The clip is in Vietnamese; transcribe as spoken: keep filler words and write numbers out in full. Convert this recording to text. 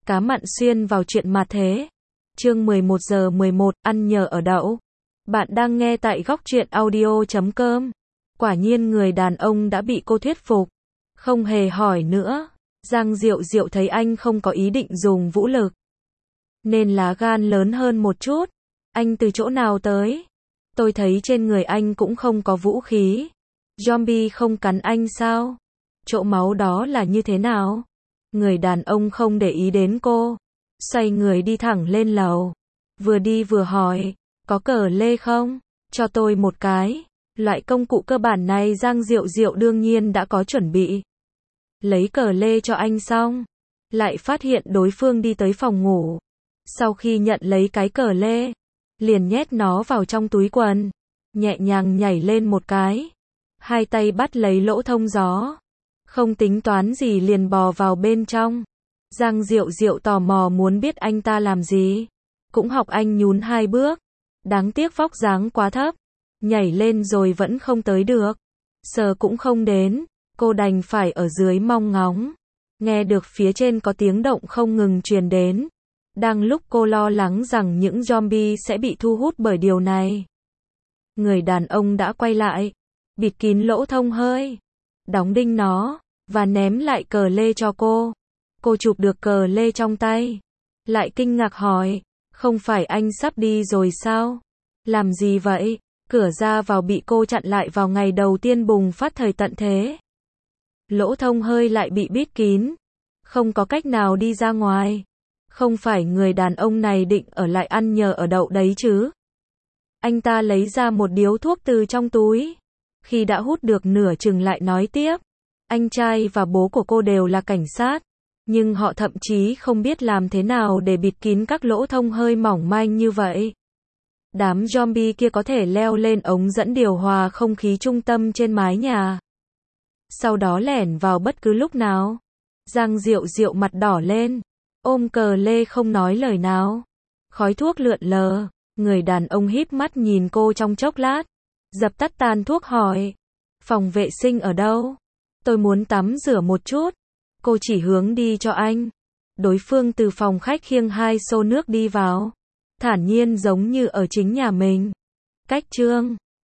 Cá mặn xuyên vào chuyện mà thế. Chương mười một giờ mười một, ăn nhờ ở đậu. Bạn đang nghe tại góc truyện audio chấm com. Quả nhiên người đàn ông đã bị cô thuyết phục. Không hề hỏi nữa. Giang Diệu Diệu thấy anh không có ý định dùng vũ lực, nên lá gan lớn hơn một chút. Anh từ chỗ nào tới? Tôi thấy trên người anh cũng không có vũ khí. Zombie không cắn anh sao? Chỗ máu đó là như thế nào? Người đàn ông không để ý đến cô, xoay người đi thẳng lên lầu. Vừa đi vừa hỏi, có cờ lê không? Cho tôi một cái. Loại công cụ cơ bản này Giang Diệu Diệu đương nhiên đã có chuẩn bị. Lấy cờ lê cho anh xong, lại phát hiện đối phương đi tới phòng ngủ. Sau khi nhận lấy cái cờ lê, liền nhét nó vào trong túi quần, nhẹ nhàng nhảy lên một cái. Hai tay bắt lấy lỗ thông gió, không tính toán gì liền bò vào bên trong. Giang Diệu Diệu tò mò muốn biết anh ta làm gì, cũng học anh nhún hai bước. Đáng tiếc vóc dáng quá thấp, nhảy lên rồi vẫn không tới được, sờ cũng không đến, cô đành phải ở dưới mong ngóng. Nghe được phía trên có tiếng động không ngừng truyền đến. Đang lúc cô lo lắng rằng những zombie sẽ bị thu hút bởi điều này, người đàn ông đã quay lại, bịt kín lỗ thông hơi, đóng đinh nó, và ném lại cờ lê cho cô. Cô chụp được cờ lê trong tay, lại kinh ngạc hỏi, không phải anh sắp đi rồi sao? Làm gì vậy? Cửa ra vào bị cô chặn lại vào ngày đầu tiên bùng phát thời tận thế. Lỗ thông hơi lại bị bít kín, không có cách nào đi ra ngoài. Không phải người đàn ông này định ở lại ăn nhờ ở đậu đấy chứ? Anh ta lấy ra một điếu thuốc từ trong túi. Khi đã hút được nửa chừng lại nói tiếp. Anh trai và bố của cô đều là cảnh sát, nhưng họ thậm chí không biết làm thế nào để bịt kín các lỗ thông hơi mỏng manh như vậy. Đám zombie kia có thể leo lên ống dẫn điều hòa không khí trung tâm trên mái nhà, sau đó lẻn vào bất cứ lúc nào. Giang Diệu Diệu mặt đỏ lên, ôm cờ lê không nói lời nào. Khói thuốc lượn lờ, người đàn ông híp mắt nhìn cô trong chốc lát, dập tắt tàn thuốc hỏi, phòng vệ sinh ở đâu? Tôi muốn tắm rửa một chút. Cô chỉ hướng đi cho anh. Đối phương từ phòng khách khiêng hai xô nước đi vào, thản nhiên giống như ở chính nhà mình. Cách chương